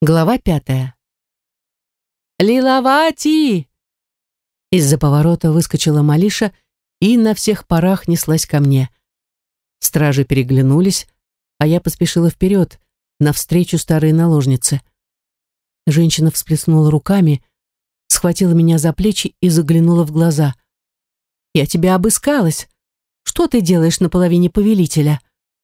Глава 5. «Лиловати!» Из-за поворота выскочила Малиша и на всех парах неслась ко мне. Стражи переглянулись, а я поспешила вперед, навстречу старой наложнице. Женщина всплеснула руками, схватила меня за плечи и заглянула в глаза. «Я тебя обыскалась. Что ты делаешь на половине повелителя?»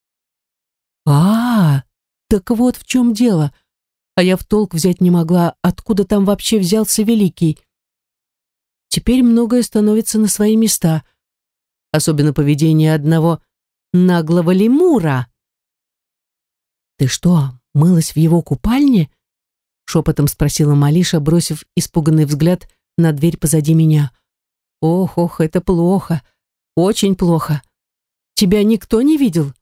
Так вот в чем дело. А я в толк взять не могла, откуда там вообще взялся Великий. Теперь многое становится на свои места, особенно поведение одного наглого лемура. «Ты что, мылась в его купальне?» — шепотом спросила Малиша, бросив испуганный взгляд на дверь позади меня. «Ох, это плохо, очень плохо. Тебя никто не видел?»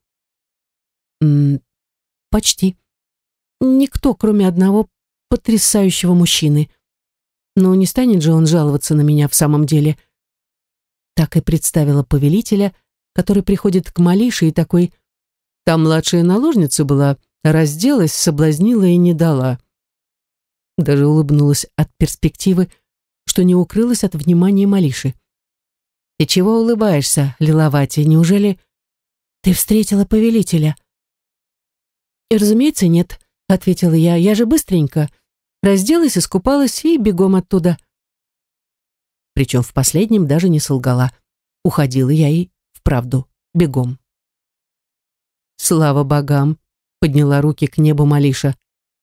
«Почти. Никто, кроме одного потрясающего мужчины. Но не станет же он жаловаться на меня в самом деле». Так и представила повелителя, который приходит к Малише и такой: «Там младшая наложница была, разделась, соблазнила и не дала». Даже улыбнулась от перспективы, что не укрылась от внимания Малиши. «Ты чего улыбаешься, Лиловати? Неужели ты встретила повелителя?» «И, разумеется, нет», — ответила я. «Я же быстренько разделась, искупалась и бегом оттуда». Причем в последнем даже не солгала. Уходила я и вправду бегом. «Слава богам!» — подняла руки к небу Малиша.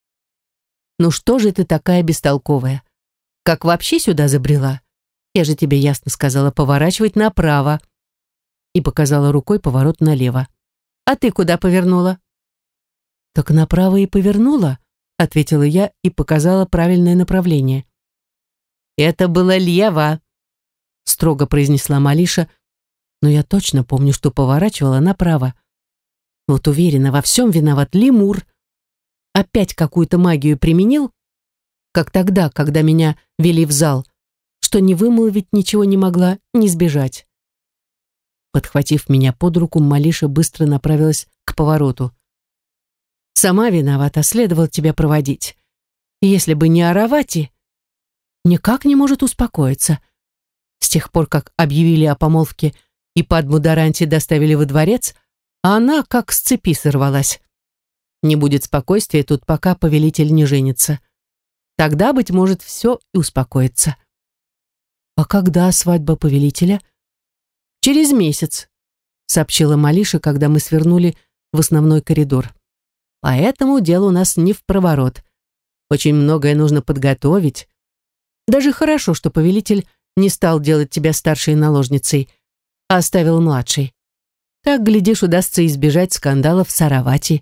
«Ну что же ты такая бестолковая? Как вообще сюда забрела? Я же тебе ясно сказала поворачивать направо». И показала рукой поворот налево. «А ты куда повернула?» «Так направо и повернула», — ответила я и показала правильное направление. «Это было лево», — строго произнесла Малиша, но я точно помню, что поворачивала направо. Вот уверена, во всем виноват лемур. Опять какую-то магию применил, как тогда, когда меня вели в зал, что ни вымолвить ничего не могла, ни сбежать. Подхватив меня под руку, Малиша быстро направилась к повороту. «Сама виновата, следовало тебя проводить. Если бы не Аравати, никак не может успокоиться. С тех пор, как объявили о помолвке и Падму Даранти доставили во дворец, а она как с цепи сорвалась. Не будет спокойствия тут, пока повелитель не женится. Тогда, быть может, все и успокоится». «А когда свадьба повелителя?» «Через месяц», — сообщила Малиша, когда мы свернули в основной коридор. «Поэтому дело у нас не в проворот. Очень многое нужно подготовить. Даже хорошо, что повелитель не стал делать тебя старшей наложницей, а оставил младшей. Так, глядишь, удастся избежать скандалов с Аравати».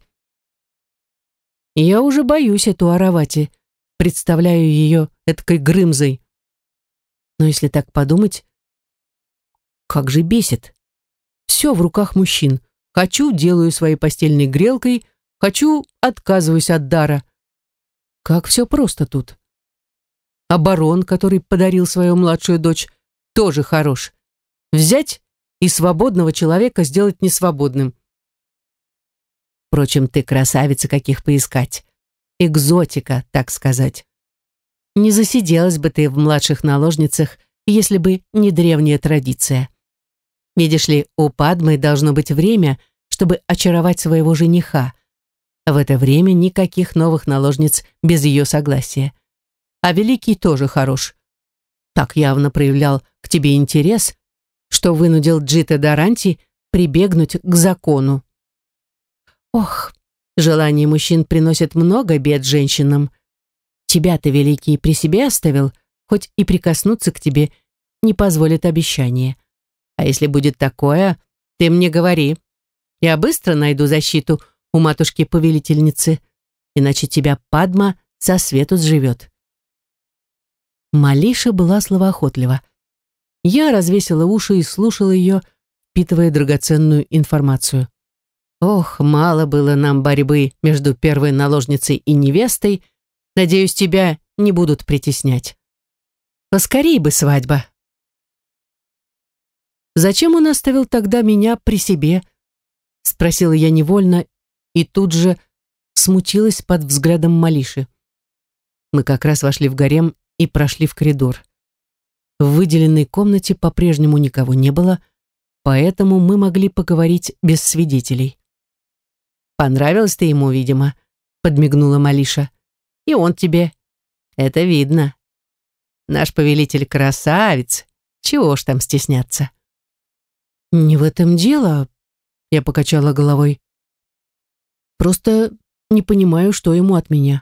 Я уже боюсь эту Аравати, представляю ее эткой Грымзой. Но если так подумать, как же бесит. Все в руках мужчин. Хочу — делаю своей постельной грелкой, хочу — отказываюсь от дара. Как все просто тут. А барон, который подарил свою младшую дочь, тоже хорош. Взять и свободного человека сделать несвободным. Впрочем, ты красавица, каких поискать. Экзотика, так сказать. Не засиделась бы ты в младших наложницах, если бы не древняя традиция. Видишь ли, у Падмы должно быть время, чтобы очаровать своего жениха. В это время никаких новых наложниц без ее согласия. А Великий тоже хорош. Так явно проявлял к тебе интерес, что вынудил Джита Даранти прибегнуть к закону. Ох, желание мужчин приносит много бед женщинам. Тебя-то Великий при себе оставил, хоть и прикоснуться к тебе не позволит обещание. А если будет такое, ты мне говори. Я быстро найду защиту у матушки-повелительницы, иначе тебя Падма со свету сживет». Малиша была словоохотлива. Я развесила уши и слушала ее, впитывая драгоценную информацию. Ох, мало было нам борьбы между первой наложницей и невестой. Надеюсь, тебя не будут притеснять. Поскорей бы свадьба. «Зачем он оставил тогда меня при себе?» — спросила я невольно и тут же смутилась под взглядом Малиши. Мы как раз вошли в гарем и прошли в коридор. В выделенной комнате по-прежнему никого не было, поэтому мы могли поговорить без свидетелей. «Понравилась ты ему, видимо», — подмигнула Малиша. «И он тебе. Это видно. Наш повелитель красавец. Чего ж там стесняться?» «Не в этом дело», — я покачала головой. «Просто не понимаю, что ему от меня».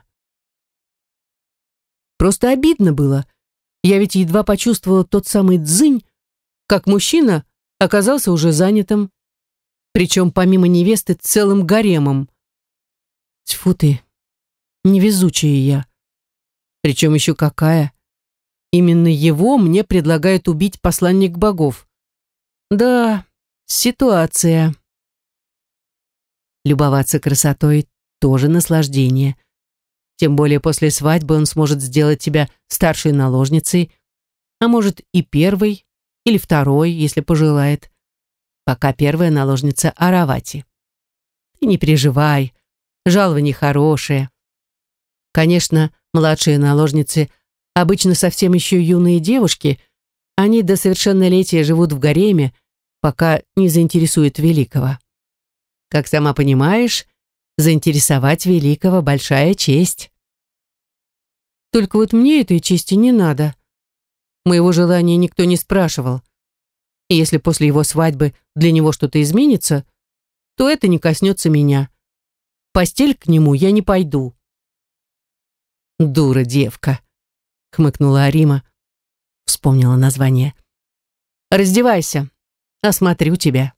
Просто обидно было. Я ведь едва почувствовала тот самый дзынь, как мужчина оказался уже занятым, причем помимо невесты целым гаремом. Тьфу ты, невезучая я. Причем еще какая. Именно его мне предлагает убить посланник богов. Да, ситуация. Любоваться красотой тоже наслаждение. Тем более после свадьбы он сможет сделать тебя старшей наложницей, а может и первой, или второй, если пожелает. Пока первая наложница Аравати. Ты не переживай, жалование хорошее. Конечно, младшие наложницы обычно совсем еще юные девушки, они до совершеннолетия живут в гареме, пока не заинтересуют великого. Как сама понимаешь, заинтересовать великого — большая честь. Только вот мне этой чести не надо. Моего желания никто не спрашивал. И если после его свадьбы для него что-то изменится, то это не коснется меня. В постель к нему я не пойду. «Дура девка», — хмыкнула Арима. Вспомнила название. «Раздевайся, осмотрю тебя».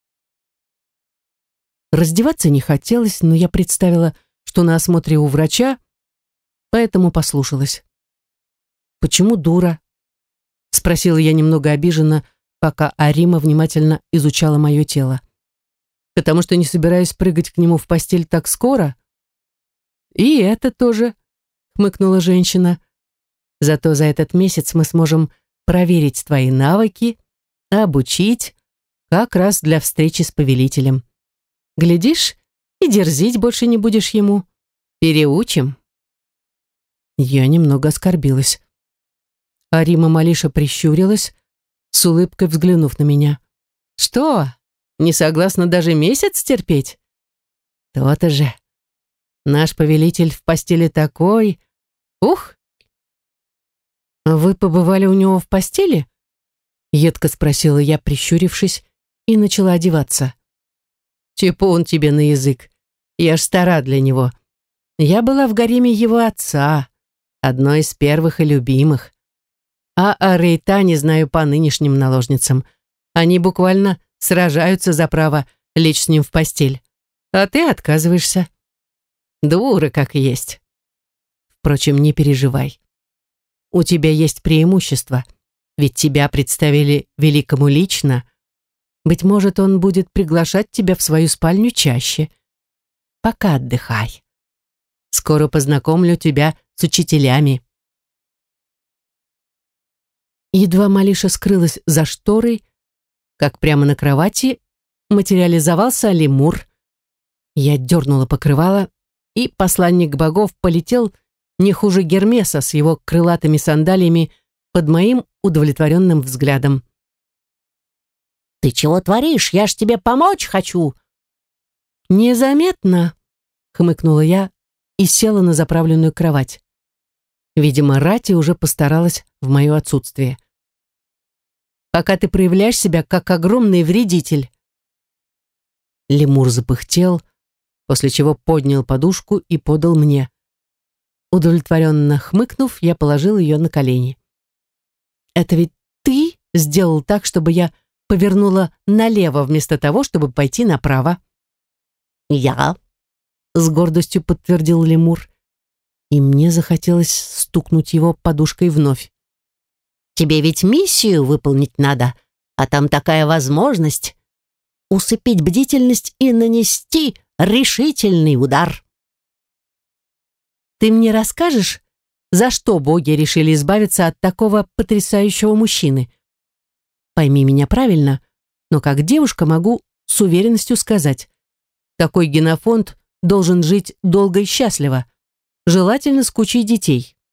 Раздеваться не хотелось, но я представила, что на осмотре у врача, поэтому послушалась. «Почему дура?» — спросила я немного обиженно, пока Арима внимательно изучала мое тело. «Потому что не собираюсь прыгать к нему в постель так скоро?» «И это тоже», — хмыкнула женщина. «Зато за этот месяц мы сможем проверить твои навыки, обучить, как раз для встречи с повелителем. Глядишь, и дерзить больше не будешь ему. Переучим». Я немного оскорбилась. Арима Малиша прищурилась, с улыбкой взглянув на меня. «Что, не согласна даже месяц терпеть?» «То-то же. Наш повелитель в постели такой. Ух!» «Вы побывали у него в постели?» Едко спросила я, прищурившись, и начала одеваться. «Чепун тебе на язык. Я ж стара для него. Я была в гареме его отца, одной из первых и любимых. А о Рейтане знаю по нынешним наложницам. Они буквально сражаются за право лечь с ним в постель. А ты отказываешься. Дура как есть. Впрочем, не переживай. У тебя есть преимущество, ведь тебя представили великому лично. Быть может, он будет приглашать тебя в свою спальню чаще. Пока отдыхай. Скоро познакомлю тебя с учителями». Едва Малиша скрылась за шторой, как прямо на кровати материализовался лемур. Я дернула покрывало, и посланник богов полетел не хуже Гермеса с его крылатыми сандалиями под моим удовлетворенным взглядом. «Ты чего творишь? Я ж тебе помочь хочу!» «Незаметно», — хмыкнула я и села на заправленную кровать. Видимо, Рати уже постаралась в мое отсутствие. «Пока ты проявляешь себя как огромный вредитель». Лемур запыхтел, после чего поднял подушку и подал мне. Удовлетворенно хмыкнув, я положил ее на колени. «Это ведь ты сделал так, чтобы я повернула налево вместо того, чтобы пойти направо?» «Я», — с гордостью подтвердил лемур, и мне захотелось стукнуть его подушкой вновь. «Тебе ведь миссию выполнить надо, а там такая возможность усыпить бдительность и нанести решительный удар». «Ты мне расскажешь, за что боги решили избавиться от такого потрясающего мужчины? Пойми меня правильно, но как девушка могу с уверенностью сказать, такой генофонд должен жить долго и счастливо, желательно с кучей детей».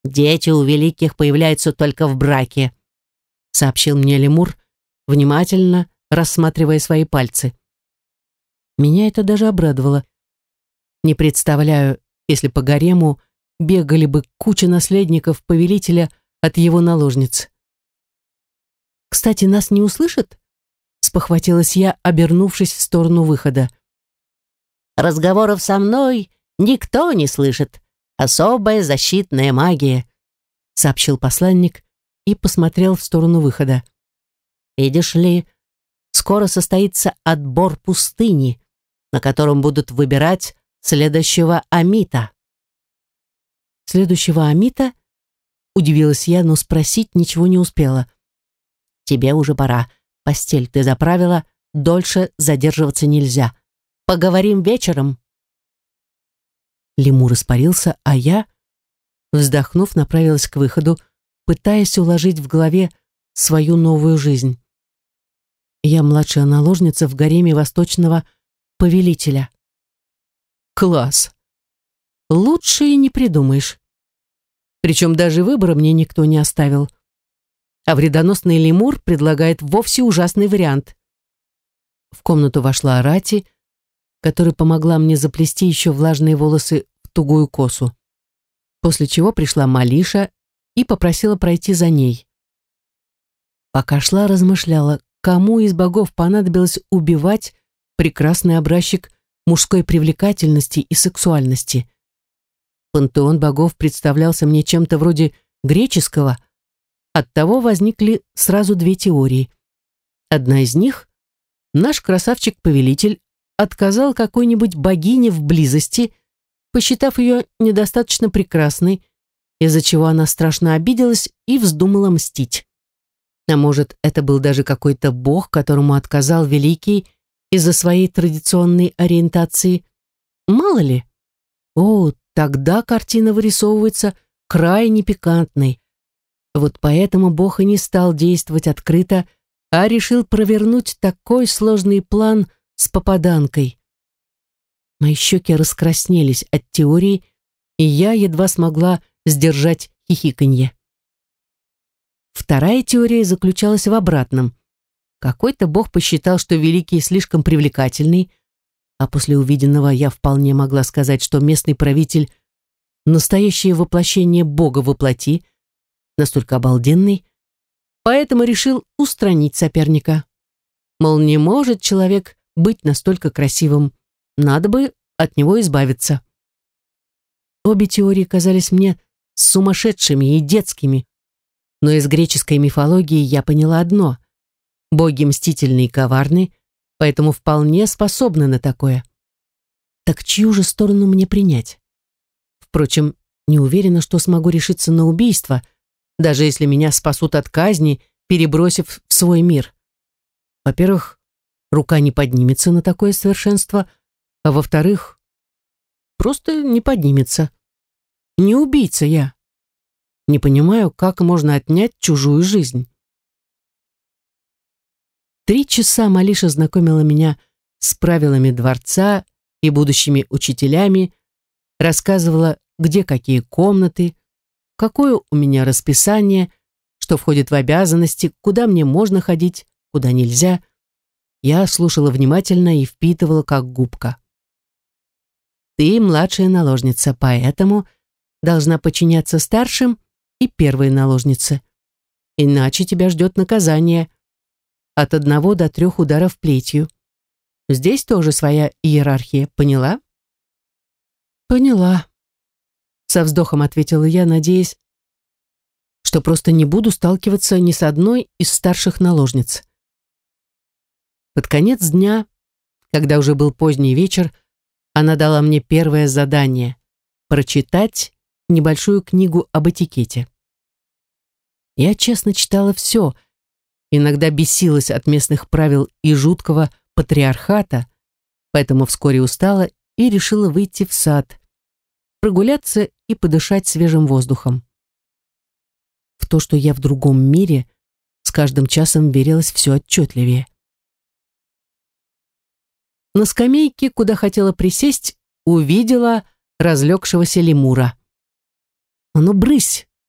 Дети у великих появляются только в браке, сообщил мне лемур, внимательно рассматривая свои пальцы. Меня это даже обрадовало. Не представляю, если по гарему бегали бы куча наследников повелителя от его наложниц. «Кстати, нас не услышат?» — спохватилась я, обернувшись в сторону выхода. «Разговоров со мной никто не слышит. Особая защитная магия», — сообщил посланник и посмотрел в сторону выхода. «Видишь ли, скоро состоится отбор пустыни, на котором будут выбирать следующего Амита». «Следующего Амита?» — удивилась я, но спросить ничего не успела. «Тебе уже пора. Постель ты заправила, дольше задерживаться нельзя. Поговорим вечером». Лемур испарился, а я, вздохнув, направилась к выходу, пытаясь уложить в голове свою новую жизнь. Я младшая наложница в гареме восточного повелителя. Класс! Лучше и не придумаешь. Причем даже выбора мне никто не оставил. А вредоносный лемур предлагает вовсе ужасный вариант. В комнату вошла Арати, которая помогла мне заплести еще влажные волосы в тугую косу. После чего пришла Малиша и попросила пройти за ней. Пока шла, размышляла, кому из богов понадобилось убивать прекрасный образчик мужской привлекательности и сексуальности. Пантеон богов представлялся мне чем-то вроде греческого. Оттого возникли сразу две теории. Одна из них — наш красавчик-повелитель отказал какой-нибудь богине в близости, посчитав ее недостаточно прекрасной, из-за чего она страшно обиделась и вздумала мстить. А может, это был даже какой-то бог, которому отказал великий из-за своей традиционной ориентации? Мало ли. О, тогда картина вырисовывается крайне пикантной. Вот поэтому бог и не стал действовать открыто, а решил провернуть такой сложный план с попаданкой. Мои щеки раскраснелись от теории, и я едва смогла сдержать хихиканье. Вторая теория заключалась в обратном. Какой-то бог посчитал, что великий слишком привлекательный, а после увиденного я вполне могла сказать, что местный правитель — настоящее воплощение бога во плоти, настолько обалденный, поэтому решил устранить соперника. Мол, не может человек быть настолько красивым, надо бы от него избавиться. Обе теории казались мне сумасшедшими и детскими, но из греческой мифологии я поняла одно: боги мстительны и коварны, поэтому вполне способны на такое. Так чью же сторону мне принять? Впрочем, не уверена, что смогу решиться на убийство, даже если меня спасут от казни, перебросив в свой мир. Во-первых, рука не поднимется на такое совершенство, а во-вторых, просто не поднимется. Не убийца я. Не понимаю, как можно отнять чужую жизнь. 3 часа Малиша знакомила меня с правилами дворца и будущими учителями, рассказывала, где какие комнаты, какое у меня расписание, что входит в обязанности, куда мне можно ходить, куда нельзя. Я слушала внимательно и впитывала как губка. Ты младшая наложница, поэтому должна подчиняться старшим и первой наложнице. Иначе тебя ждет наказание от 1 до 3 ударов плетью. Здесь тоже своя иерархия, поняла? Поняла. Со вздохом ответила я, надеясь, что просто не буду сталкиваться ни с одной из старших наложниц. Под конец дня, когда уже был поздний вечер, она дала мне первое задание — прочитать небольшую книгу об этикете. Я честно читала все, иногда бесилась от местных правил и жуткого патриархата, поэтому вскоре устала и решила выйти в сад, прогуляться и подышать свежим воздухом. В то, что я в другом мире, с каждым часом верилось все отчетливее. На скамейке, куда хотела присесть, увидела разлегшегося лемура. «А ну, брысь!»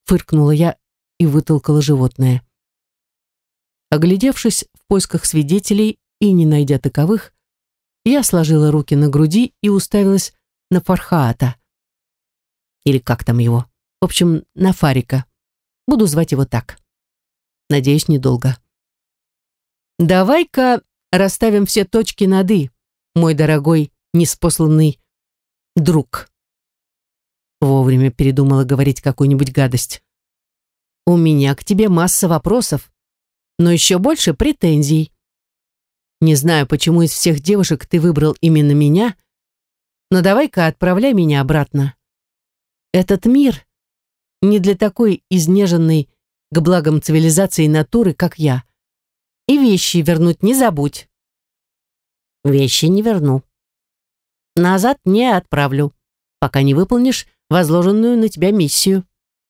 фыркнула я и вытолкала животное. Оглядевшись в поисках свидетелей и не найдя таковых, я сложила руки на груди и уставилась на Фархаата. Или как там его? В общем, на Фарика. Буду звать его так. Надеюсь, недолго. «Давай-ка расставим все точки над «и», мой дорогой неспосланный друг». Вовремя передумала говорить какую-нибудь гадость. «У меня к тебе масса вопросов, но еще больше претензий. Не знаю, почему из всех девушек ты выбрал именно меня, но давай-ка отправляй меня обратно. Этот мир не для такой изнеженной к благам цивилизации натуры, как я. И вещи вернуть не забудь». «Вещи не верну. Назад не отправлю, пока не выполнишь возложенную на тебя миссию».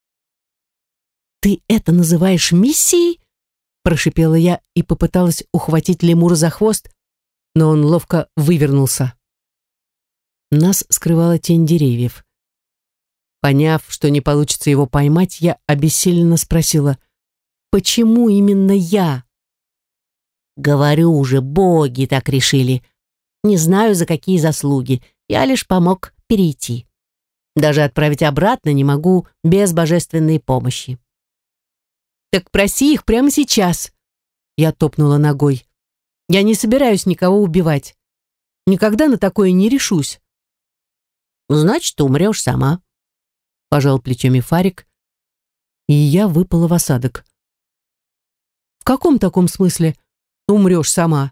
«Ты это называешь миссией?» Прошипела я и попыталась ухватить лемура за хвост, но он ловко вывернулся. Нас скрывала тень деревьев. Поняв, что не получится его поймать, я обессиленно спросила: «Почему именно я?» «Говорю уже, боги так решили. Не знаю, за какие заслуги. Я лишь помог перейти. Даже отправить обратно не могу без божественной помощи». «Так проси их прямо сейчас!» Я топнула ногой. «Я не собираюсь никого убивать. Никогда на такое не решусь». «Значит, ты умрешь сама», — пожал плечами Фарик, и я выпала в осадок. «В каком таком смысле умрешь сама?»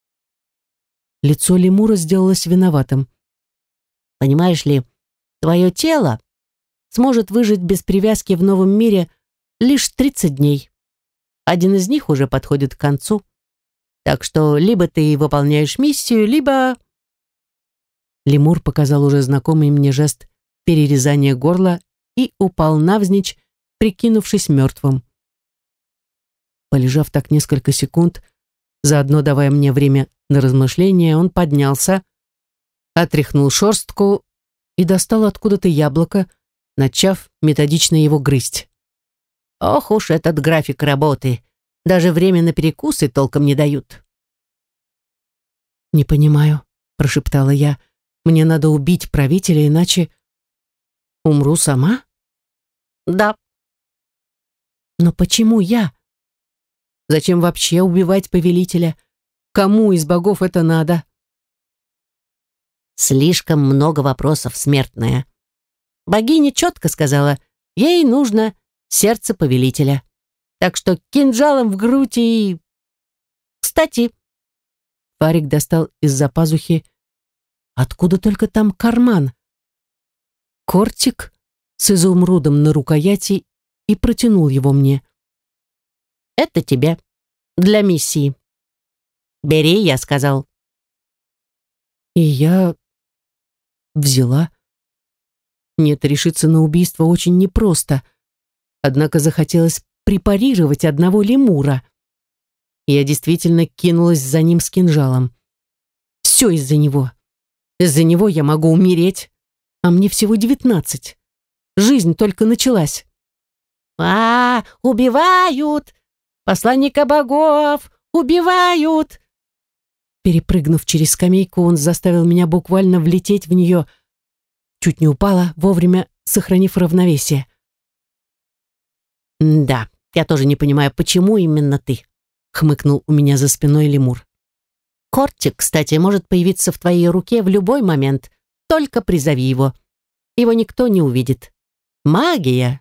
Лицо лемура сделалось виноватым. «Понимаешь ли, твое тело сможет выжить без привязки в новом мире лишь 30 дней. Один из них уже подходит к концу. Так что либо ты выполняешь миссию, либо...» Лемур показал уже знакомый мне жест перерезания горла и упал навзничь, прикинувшись мертвым. Полежав так несколько секунд, заодно давая мне время на размышления, он поднялся, отряхнул шерстку и достал откуда-то яблоко, начав методично его грызть. «Ох уж этот график работы! Даже время на перекусы толком не дают». «Не понимаю», — прошептала я. «Мне надо убить правителя, иначе умру сама?» «Да». «Но почему я? Зачем вообще убивать повелителя? Кому из богов это надо?» «Слишком много вопросов, смертная. Богиня четко сказала, ей нужно сердце повелителя. Так что кинжалом в грудь и... Кстати...» Фарик достал из-за пазухи, откуда только там карман, кортик с изумрудом на рукояти, и протянул его мне. «Это тебе. Для миссии. Бери, я сказал». И я взяла. Нет, решиться на убийство очень непросто. Однако захотелось препарировать одного лемура. Я действительно кинулась за ним с кинжалом. Все из-за него. Из-за него я могу умереть, а мне всего 19. Жизнь только началась. Убивают! Посланника богов! Убивают!» Перепрыгнув через скамейку, он заставил меня буквально влететь в нее. Чуть не упала, вовремя сохранив равновесие. «Да, я тоже не понимаю, почему именно ты», — хмыкнул у меня за спиной лемур. «Кортик, кстати, может появиться в твоей руке в любой момент. Только призови его. Его никто не увидит. Магия!»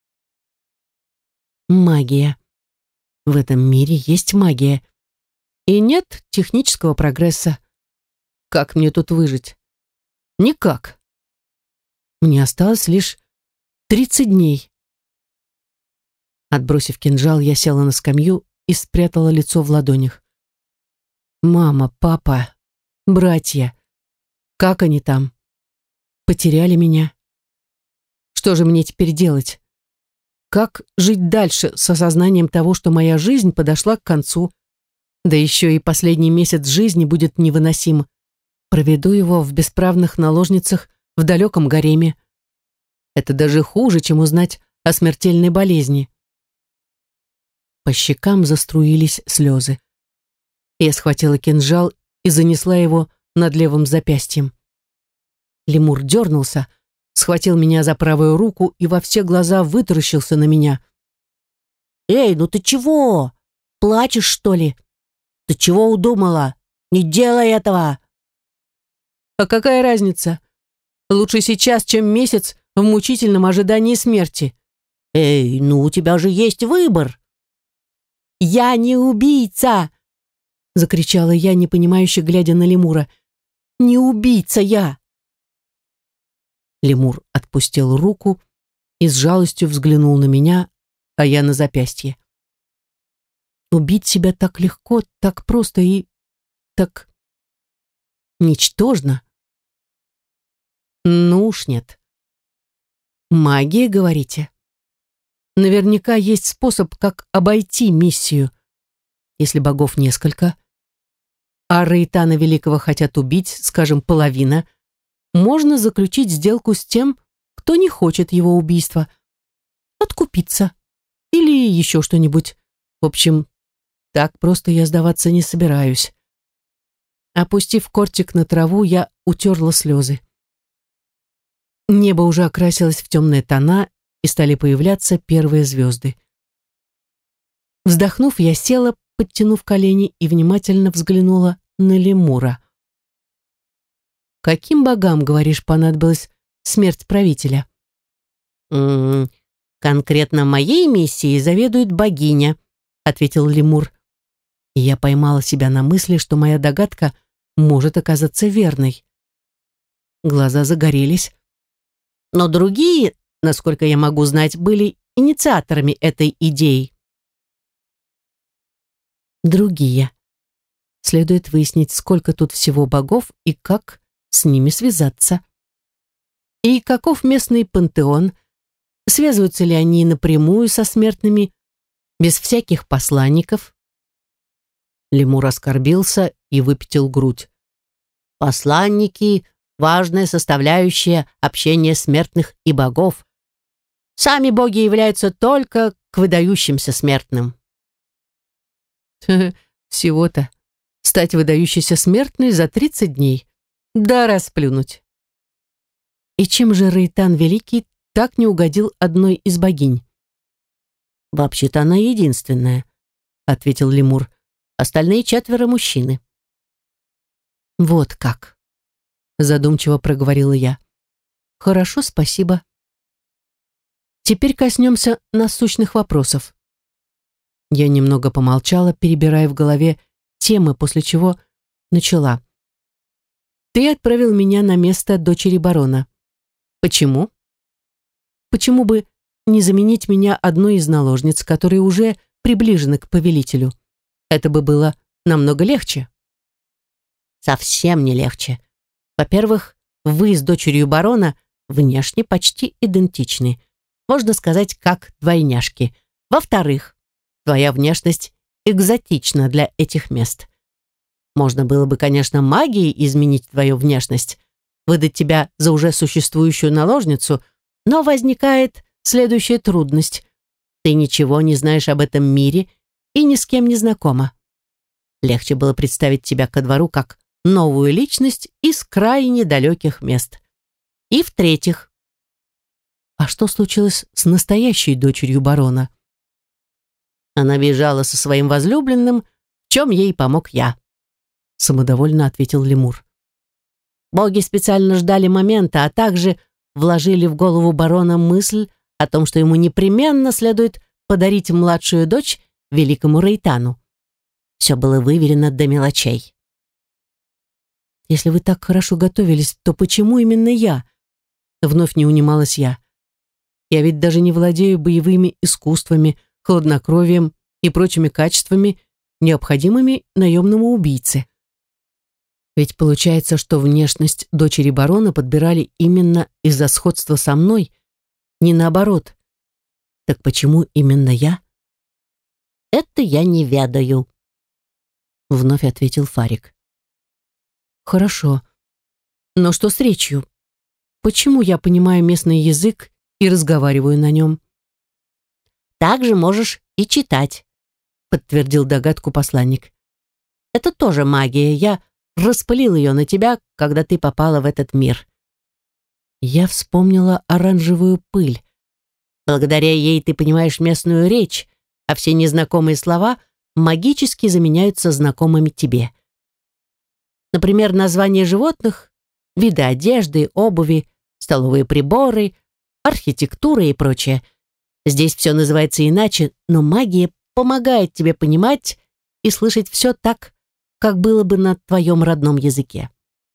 Магия. В этом мире есть магия. И нет технического прогресса. Как мне тут выжить? Никак. Мне осталось лишь 30 дней. Отбросив кинжал, я села на скамью и спрятала лицо в ладонях. Мама, папа, братья. Как они там? Потеряли меня? Что же мне теперь делать? Как жить дальше с осознанием того, что моя жизнь подошла к концу? Да еще и последний месяц жизни будет невыносим. Проведу его в бесправных наложницах в далеком гареме. Это даже хуже, чем узнать о смертельной болезни. По щекам заструились слезы. Я схватила кинжал и занесла его над левым запястьем. Лемур дернулся, схватил меня за правую руку и во все глаза вытаращился на меня. «Эй, ну ты чего? Плачешь, что ли? Ты чего удумала? Не делай этого!» А какая разница? Лучше сейчас, чем месяц в мучительном ожидании смерти. «Эй, ну у тебя же есть выбор!» «Я не убийца!» — закричала я, непонимающе глядя на лемура. «Не убийца я!» Лемур отпустил руку и с жалостью взглянул на меня, а я на запястье. Убить себя так легко, так просто и так ничтожно. Ну уж нет. Магия, говорите? Наверняка есть способ, как обойти миссию. Если богов несколько, а Рейтана Великого хотят убить, скажем, половина, можно заключить сделку с тем, кто не хочет его убийства. Откупиться. Или еще что-нибудь. В общем, так просто я сдаваться не собираюсь. Опустив кортик на траву, я утерла слезы. Небо уже окрасилось в темные тона, и стали появляться первые звезды. Вздохнув, я села, подтянув колени, и внимательно взглянула на лемура. «Каким богам, говоришь, понадобилась смерть правителя?» «Конкретно моей миссией заведует богиня», — ответил лемур. И я поймала себя на мысли, что моя догадка может оказаться верной. Глаза загорелись. «Но другие, насколько я могу знать, были инициаторами этой идеи». Другие. Следует выяснить, сколько тут всего богов и как с ними связаться. И каков местный пантеон? Связываются ли они напрямую со смертными, без всяких посланников? Лемур оскорбился и выпятил грудь. «Посланники — важная составляющая общения смертных и богов. Сами боги являются только к выдающимся смертным». Всего-то стать выдающейся смертной за 30 дней. Да расплюнуть. И чем же Рейтан Великий так не угодил одной из богинь? «Вообще-то она единственная», — ответил лемур. «Остальные 4 мужчины». «Вот как», — задумчиво проговорила я. «Хорошо, спасибо. Теперь коснемся насущных вопросов». Я немного помолчала, перебирая в голове темы, после чего начала. «Ты отправил меня на место дочери барона. Почему? Почему бы не заменить меня одной из наложниц, которые уже приближены к повелителю? Это бы было намного легче». «Совсем не легче. Во-первых, вы с дочерью барона внешне почти идентичны. Можно сказать, как двойняшки. Во-вторых, твоя внешность экзотична для этих мест. Можно было бы, конечно, магией изменить твою внешность, выдать тебя за уже существующую наложницу, но возникает следующая трудность. Ты ничего не знаешь об этом мире и ни с кем не знакома. Легче было представить тебя ко двору как новую личность из крайне далеких мест. И в-третьих, а что случилось с настоящей дочерью барона? Она бежала со своим возлюбленным, в чем ей помог я», — самодовольно ответил лемур. «Боги специально ждали момента, а также вложили в голову барона мысль о том, что ему непременно следует подарить младшую дочь великому Рейтану. Все было выверено до мелочей». «Если вы так хорошо готовились, то почему именно я?» Вновь не унималась я. «Я ведь даже не владею боевыми искусствами, хладнокровием и прочими качествами, необходимыми наемному убийце. Ведь получается, что внешность дочери барона подбирали именно из-за сходства со мной, не наоборот. Так почему именно я?» «Это я не ведаю», — вновь ответил Фарик. «Хорошо. Но что с речью? Почему я понимаю местный язык и разговариваю на нем? также можешь и читать, подтвердил догадку посланник. Это тоже магия. Я распылил ее на тебя, когда ты попала в этот мир. Я вспомнила оранжевую пыль. Благодаря ей ты понимаешь местную речь, а все незнакомые слова магически заменяются знакомыми тебе. Например, названия животных, виды одежды, обуви, столовые приборы, архитектура и прочее. Здесь все называется иначе, но магия помогает тебе понимать и слышать все так, как было бы на твоем родном языке.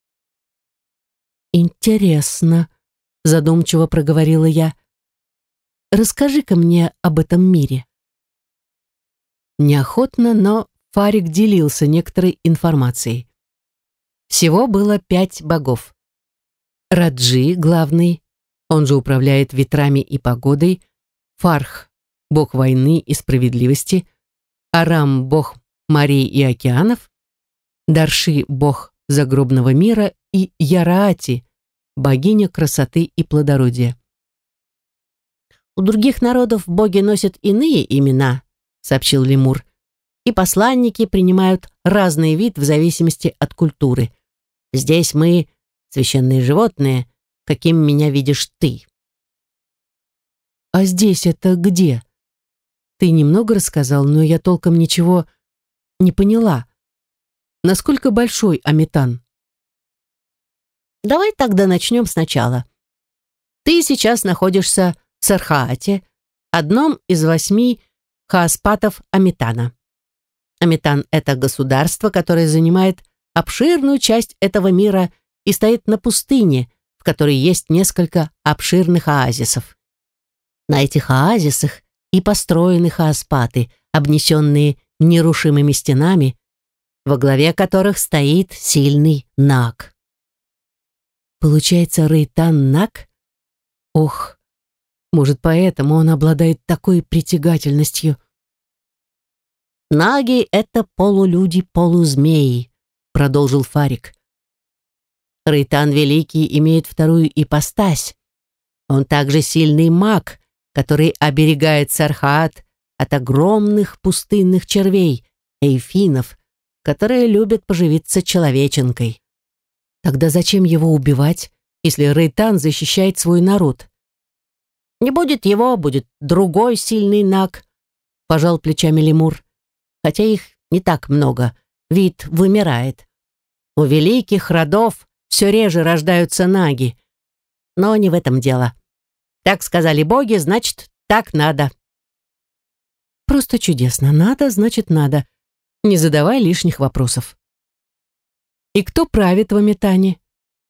«Интересно», — задумчиво проговорила я. «Расскажи-ка мне об этом мире». Неохотно, но Фарик делился некоторой информацией. Всего было 5 богов. Раджи, главный, он же управляет ветрами и погодой, Фарх, бог войны и справедливости, Арам, бог морей и океанов, Дарши, бог загробного мира, и Яраати, богиня красоты и плодородия. «У других народов боги носят иные имена», — сообщил лемур, «и посланники принимают разный вид в зависимости от культуры. Здесь мы — священные животные, каким меня видишь ты». «А здесь это где? Ты немного рассказал, но я толком ничего не поняла. Насколько большой Аметан?» Давай тогда начнем сначала. Ты сейчас находишься в Сархаате, одном из 8 хааспатов Аметана. Аметан — это государство, которое занимает обширную часть этого мира и стоит на пустыне, в которой есть несколько обширных оазисов. На этих оазисах и построены хааспаты, обнесенные нерушимыми стенами, во главе которых стоит сильный Наг. Получается, Рейтан Наг? Ох, может, поэтому он обладает такой притягательностью. «Наги — это полулюди-полузмеи», — продолжил Фарик. Рейтан Великий имеет вторую ипостась. Он также сильный маг, который оберегает Сархаат от огромных пустынных червей, эйфинов, которые любят поживиться человеченкой. Тогда зачем его убивать, если Рейтан защищает свой народ? «Не будет его, будет другой сильный Наг», — пожал плечами лемур. «Хотя их не так много, вид вымирает. У великих родов все реже рождаются наги. Но не в этом дело. Так сказали боги, значит, так надо». Просто чудесно. Надо, значит, надо. Не задавай лишних вопросов. И кто правит в Аметане?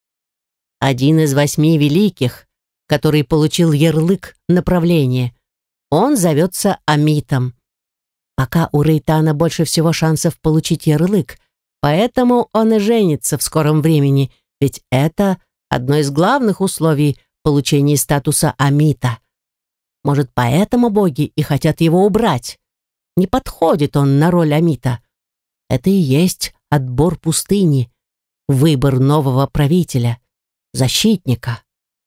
Один из 8 великих, который получил ярлык направления. Он зовется Амитом. Пока у Рейтана больше всего шансов получить ярлык, поэтому он и женится в скором времени, ведь это одно из главных условий получения статуса Амита. Может, поэтому боги и хотят его убрать. Не подходит он на роль Амита. Это и есть отбор пустыни, выбор нового правителя, защитника.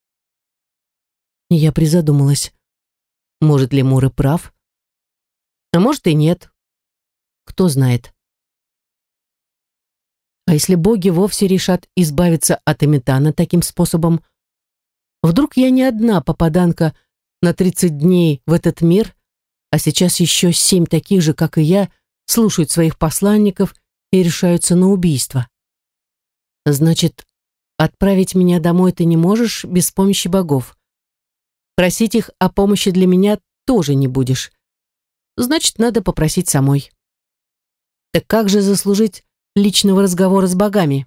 Я призадумалась. Может, лемур и прав? А может и нет. Кто знает. А если боги вовсе решат избавиться от Аметана таким способом? Вдруг я не одна попаданка на 30 дней в этот мир, а сейчас еще 7 таких же, как и я, слушают своих посланников и решаются на убийство. Значит, отправить меня домой ты не можешь без помощи богов. Просить их о помощи для меня тоже не будешь. Значит, надо попросить самой. Так как же заслужить личного разговора с богами?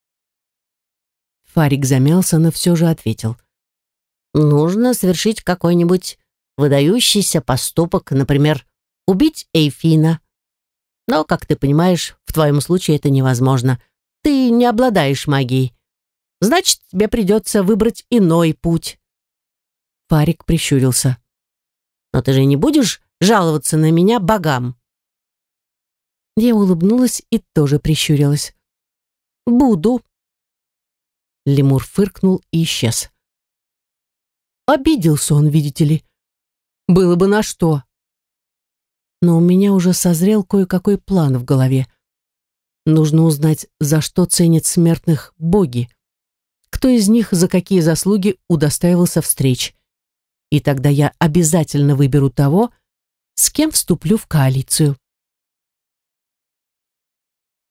Фарик замялся, но все же ответил. Нужно совершить какой-нибудь выдающийся поступок, например, убить Эйфина. Но, как ты понимаешь, в твоем случае это невозможно. Ты не обладаешь магией. Значит, тебе придется выбрать иной путь. Фарик прищурился. Но ты же не будешь жаловаться на меня богам? Я улыбнулась и тоже прищурилась. Буду. Лемур фыркнул и исчез. Обиделся он, видите ли. Было бы на что. Но у меня уже созрел кое-какой план в голове. Нужно узнать, за что ценят смертных боги. Кто из них за какие заслуги удостаивался встреч. И тогда я обязательно выберу того, с кем вступлю в коалицию.